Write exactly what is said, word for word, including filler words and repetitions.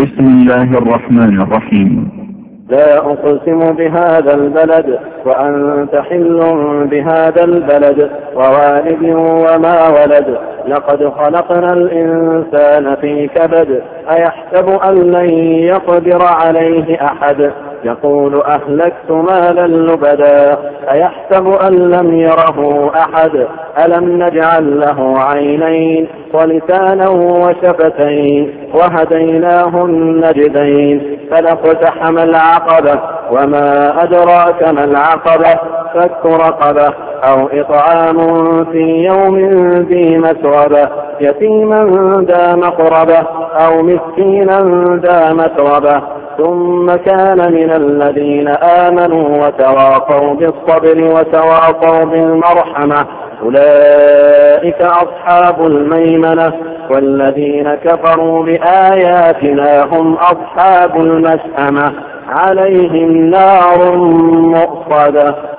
بسم الله الرحمن الرحيم. لا أقسم بهذا البلد وأنت حل بهذا البلد ووالد وما ولد لقد خلقنا الإنسان في كبد أيحسب أن لن يقدر عليه أحد يقول أهلكت مالا لبدا أيحسب أن لم يره أحد ألم نجعل له عينين ولسانا وشفتين وهديناه النجدين فلاقتحم العقبة وما أدراك ما العقبة فك رقبة أو إطعام في يوم ذي مسغبة يتيما ذا مقربة أو مسكينا ذا متربة ثم كان من الذين آمنوا وتواصوا بالصبر وتواصوا بالمرحمة أولئك أصحاب الميمنة والذين كفروا بآياتنا هم أصحاب المشأمة عليهم نار مؤصدة.